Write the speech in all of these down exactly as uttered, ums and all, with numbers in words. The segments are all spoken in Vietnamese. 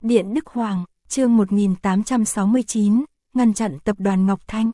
Điện Đức Hoàng, chương một nghìn tám trăm sáu mươi chín, ngăn chặn tập đoàn Ngọc Thanh.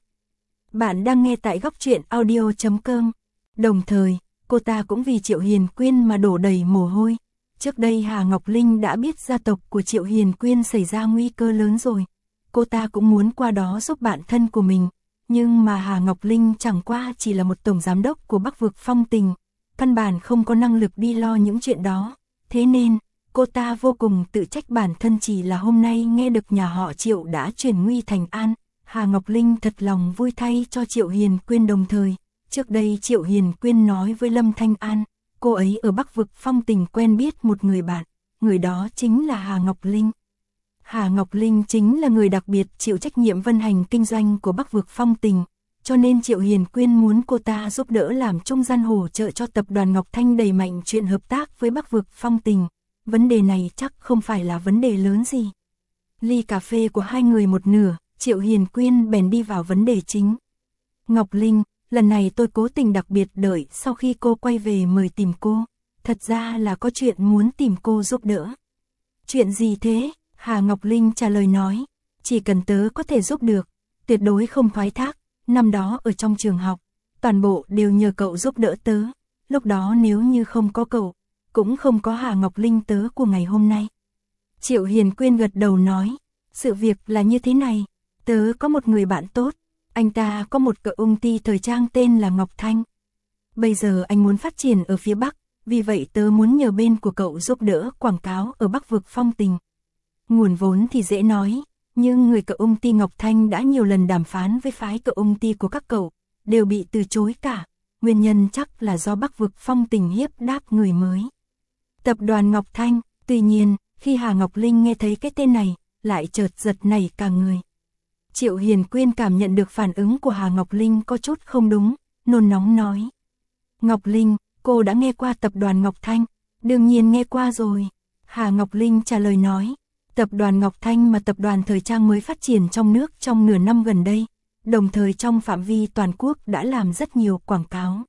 Bạn đang nghe tại góc truyện audio chấm com. Đồng thời, cô ta cũng vì Triệu Hiền Quyên mà đổ đầy mồ hôi. Trước đây Hà Ngọc Linh đã biết gia tộc của Triệu Hiền Quyên xảy ra nguy cơ lớn rồi. Cô ta cũng muốn qua đó giúp bạn thân của mình. Nhưng mà Hà Ngọc Linh chẳng qua chỉ là một tổng giám đốc của Bắc Vực Phong Tình. Căn bản không có năng lực đi lo những chuyện đó. Thế nên, cô ta vô cùng tự trách bản thân, chỉ là hôm nay nghe được nhà họ Triệu đã chuyển nguy thành an. Hà Ngọc Linh thật lòng vui thay cho Triệu Hiền Quyên. Đồng thời, trước đây Triệu Hiền Quyên nói với Lâm Thanh An, cô ấy ở Bắc Vực Phong Tình quen biết một người bạn, người đó chính là Hà Ngọc Linh. Hà Ngọc Linh chính là người đặc biệt chịu trách nhiệm vận hành kinh doanh của Bắc Vực Phong Tình, cho nên Triệu Hiền Quyên muốn cô ta giúp đỡ làm trung gian hỗ trợ cho tập đoàn Ngọc Thanh đẩy mạnh chuyện hợp tác với Bắc Vực Phong Tình. Vấn đề này chắc không phải là vấn đề lớn gì. Ly cà phê của hai người một nửa, Triệu Hiền Quyên bèn đi vào vấn đề chính. Ngọc Linh, lần này tôi cố tình đặc biệt đợi sau khi cô quay về mời tìm cô. Thật ra là có chuyện muốn tìm cô giúp đỡ. Chuyện gì thế? Hà Ngọc Linh trả lời nói. Chỉ cần tớ có thể giúp được, tuyệt đối không thoái thác. Năm đó ở trong trường học, toàn bộ đều nhờ cậu giúp đỡ tớ. Lúc đó nếu như không có cậu, cũng không có Hà Ngọc Linh tớ của ngày hôm nay. Triệu Hiền Quyên gật đầu nói. Sự việc là như thế này. Tớ có một người bạn tốt. Anh ta có một cậu công ty thời trang tên là Ngọc Thanh. Bây giờ anh muốn phát triển ở phía Bắc, vì vậy tớ muốn nhờ bên của cậu giúp đỡ quảng cáo ở Bắc Vực Phong Tình. Nguồn vốn thì dễ nói, nhưng người cậu công ty Ngọc Thanh đã nhiều lần đàm phán với phái cậu công ty của các cậu, đều bị từ chối cả. Nguyên nhân chắc là do Bắc Vực Phong Tình hiếp đáp người mới. Tập đoàn Ngọc Thanh. Tuy nhiên, khi Hà Ngọc Linh nghe thấy cái tên này, lại chợt giật nảy cả người. Triệu Hiền Quyên cảm nhận được phản ứng của Hà Ngọc Linh có chút không đúng, nôn nóng nói. Ngọc Linh, cô đã nghe qua tập đoàn Ngọc Thanh? Đương nhiên nghe qua rồi. Hà Ngọc Linh trả lời nói. Tập đoàn Ngọc Thanh mà tập đoàn thời trang mới phát triển trong nước trong nửa năm gần đây, đồng thời trong phạm vi toàn quốc đã làm rất nhiều quảng cáo.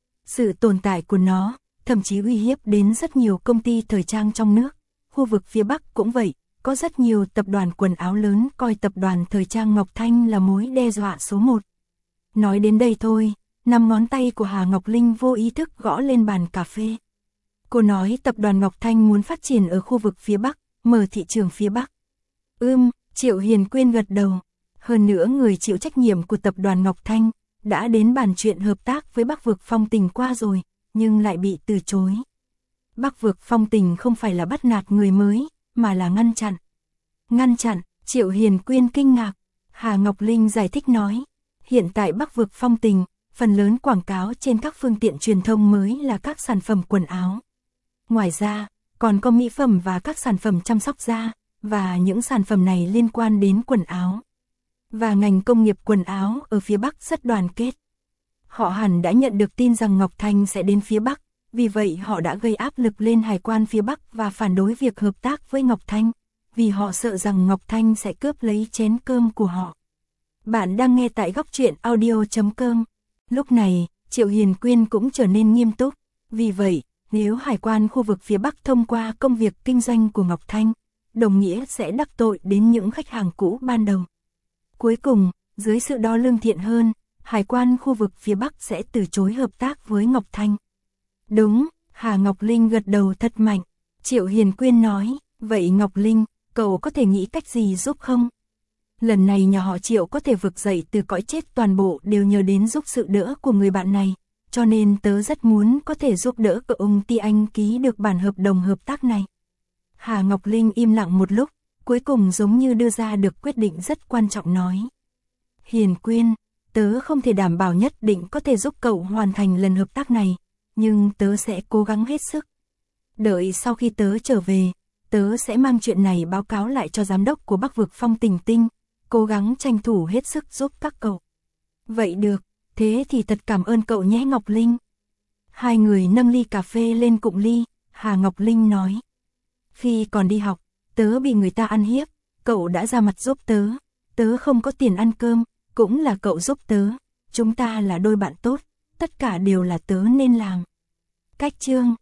Sự tồn tại của nó thậm chí uy hiếp đến rất nhiều công ty thời trang trong nước. Khu vực phía Bắc cũng vậy, có rất nhiều tập đoàn quần áo lớn coi tập đoàn thời trang Ngọc Thanh là mối đe dọa số một. Nói đến đây thôi, năm ngón tay của Hà Ngọc Linh vô ý thức gõ lên bàn cà phê. Cô nói tập đoàn Ngọc Thanh muốn phát triển ở khu vực phía Bắc, mở thị trường phía Bắc. Ừm, Triệu Hiền Quyên gật đầu. Hơn nữa người chịu trách nhiệm của tập đoàn Ngọc Thanh đã đến bàn chuyện hợp tác với Bắc Vực Phong Tình qua rồi, nhưng lại bị từ chối. Bắc Vực Phong Tình không phải là bắt nạt người mới, mà là ngăn chặn. Ngăn chặn, Triệu Hiền Quyên kinh ngạc. Hà Ngọc Linh giải thích nói. Hiện tại Bắc Vực Phong Tình, phần lớn quảng cáo trên các phương tiện truyền thông mới là các sản phẩm quần áo. Ngoài ra, còn có mỹ phẩm và các sản phẩm chăm sóc da, và những sản phẩm này liên quan đến quần áo. Và ngành công nghiệp quần áo ở phía Bắc rất đoàn kết. Họ hẳn đã nhận được tin rằng Ngọc Thanh sẽ đến phía Bắc, vì vậy họ đã gây áp lực lên hải quan phía Bắc và phản đối việc hợp tác với Ngọc Thanh, vì họ sợ rằng Ngọc Thanh sẽ cướp lấy chén cơm của họ. Bạn đang nghe tại góc truyện audio chấm com. Lúc này, Triệu Hiền Quyên cũng trở nên nghiêm túc, vì vậy, nếu hải quan khu vực phía Bắc thông qua công việc kinh doanh của Ngọc Thanh, đồng nghĩa sẽ đắc tội đến những khách hàng cũ ban đầu. Cuối cùng, dưới sự đo lường thiện hơn, hải quan khu vực phía Bắc sẽ từ chối hợp tác với Ngọc Thanh. Đúng, Hà Ngọc Linh gật đầu thật mạnh. Triệu Hiền Quyên nói, vậy Ngọc Linh, cậu có thể nghĩ cách gì giúp không? Lần này nhà họ Triệu có thể vực dậy từ cõi chết toàn bộ đều nhờ đến giúp sự đỡ của người bạn này, cho nên tớ rất muốn có thể giúp đỡ cậu ông ty anh ký được bản hợp đồng hợp tác này. Hà Ngọc Linh im lặng một lúc, cuối cùng giống như đưa ra được quyết định rất quan trọng nói. Hiền Quyên, tớ không thể đảm bảo nhất định có thể giúp cậu hoàn thành lần hợp tác này, nhưng tớ sẽ cố gắng hết sức. Đợi sau khi tớ trở về, tớ sẽ mang chuyện này báo cáo lại cho giám đốc của Bắc Vực Phong Tình Tinh, cố gắng tranh thủ hết sức giúp các cậu. Vậy được, thế thì thật cảm ơn cậu nhé Ngọc Linh. Hai người nâng ly cà phê lên cụng ly, Hà Ngọc Linh nói. Khi còn đi học, tớ bị người ta ăn hiếp, cậu đã ra mặt giúp tớ, tớ không có tiền ăn cơm, cũng là cậu giúp tớ, chúng ta là đôi bạn tốt, tất cả đều là tớ nên làm. Cách chương